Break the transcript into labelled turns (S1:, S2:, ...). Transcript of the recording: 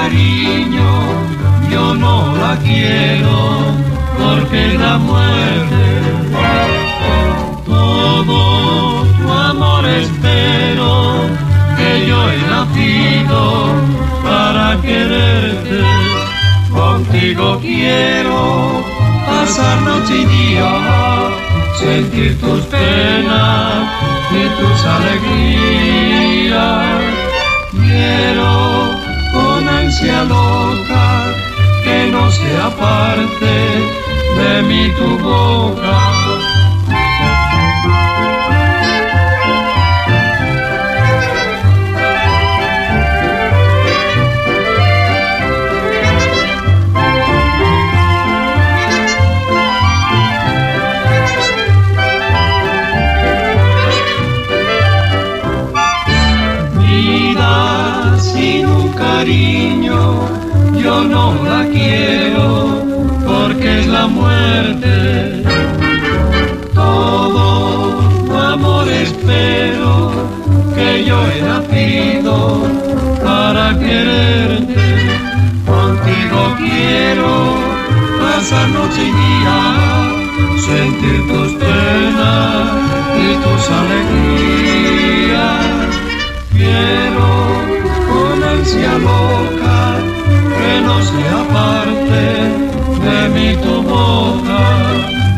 S1: cariño yo no la quiero, porque la muerte. Todo tu amor espero, que yo he nacido para quererte. Contigo quiero pasar noche y día, sentir tus penas y tus alegrías. Quiero con ansia loca que no se aparte de mí tu boca. Cariño, yo no la quiero, porque es la muerte. Todo tu amor espero, que yo he nacido para quererte. Contigo quiero pasar noche y día, sentir tus penas y tus alegrías. Quiero con ansia loca que no se aparte de mí tu boca.